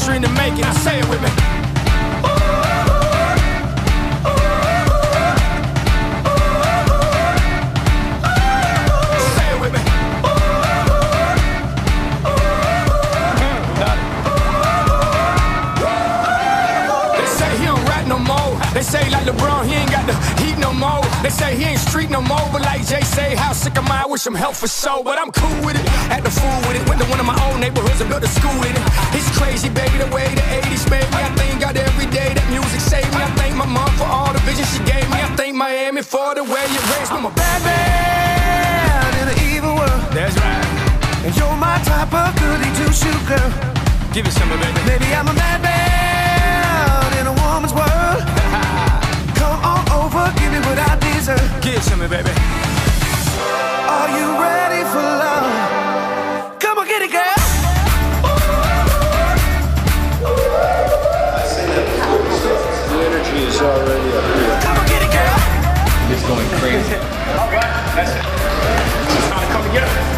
dream to make it. Now say it with me. They say like LeBron, he ain't got the heat no more. They say he ain't street no more. But like Jay say, how sick am I? Wish him health for sure. But I'm cool with it, act the fool with it. Went to one of my own neighborhoods and built a school in it. It's crazy, baby, the way the 80s made me. I thank God every day that music saved me. I thank my mom for all the vision she gave me. I thank Miami for the way you raised me. I'm a bad man in an evil world. That's right. And you're my type of goody two-shoe girl. Give it some, baby. Maybe I'm a bad man in a woman's world. Come on over, give me what I deserve. Give it to me, baby. Are you ready for love? Come on, get it, girl. I say that the energy is already up here. Come on, get it, girl. It's going crazy. All right, that's it. It's time to come together.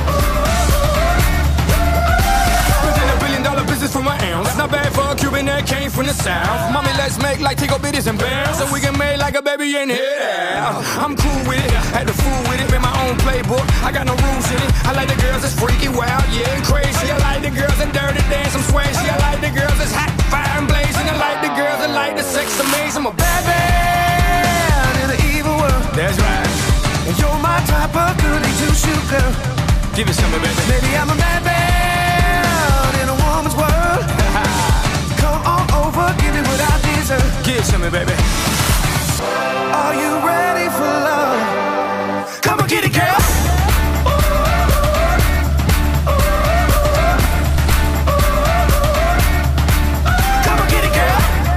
From my ounce, not bad for a Cuban that came from the south. Mommy, let's make like Tico bitties and bounce, so we can make like a baby in here. I'm cool with it, had the fool with it, made my own playbook. I got no rules in it. I like the girls that's freaky, wild, yeah, and crazy. I like the girls that dirty dance, I'm swayzy. I like the girls that's hot, fire and blazing. I like the girls that like the sex amazing. I'm a bad man in an evil world. That's right. And you're my type of goody two-shoe girl. Give it some, baby. Maybe I'm a bad man in a woman's world. Come on over, give me what I deserve. Give it to me, baby. Are you ready for love? Come on, get it, girl. Come on, get it, girl.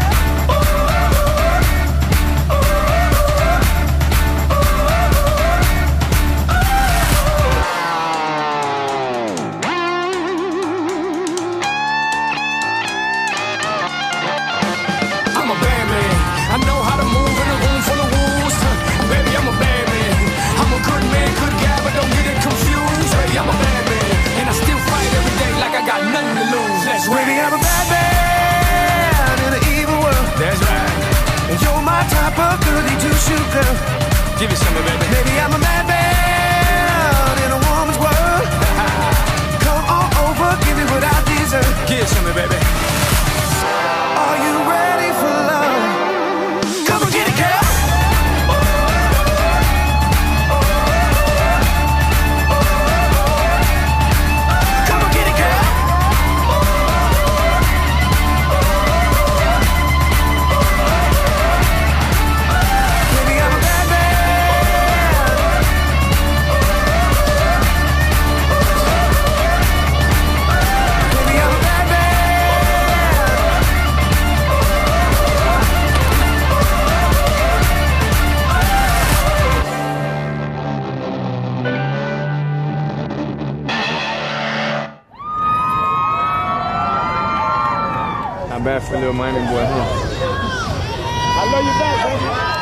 I know how to move in a room full of wolves. Baby, I'm a bad man. I'm a good man, good guy, but don't get it confused. Baby, I'm a bad man, and I still fight every day like I got nothing to lose. That's right. Baby, I'm a bad man in an evil world. That's right. And you're my type of goody two-shoe girl. Give it some, baby. Baby, I'm a bad man in a woman's world. Come on over, give me what I deserve. Give it some, baby. Are you ready for love? Come on, get it, girl. Come on, get it, girl. Baby, I'm a bad man. Baby, I'm a bad man. Not bad for little Miami boy, huh? I love you back, baby.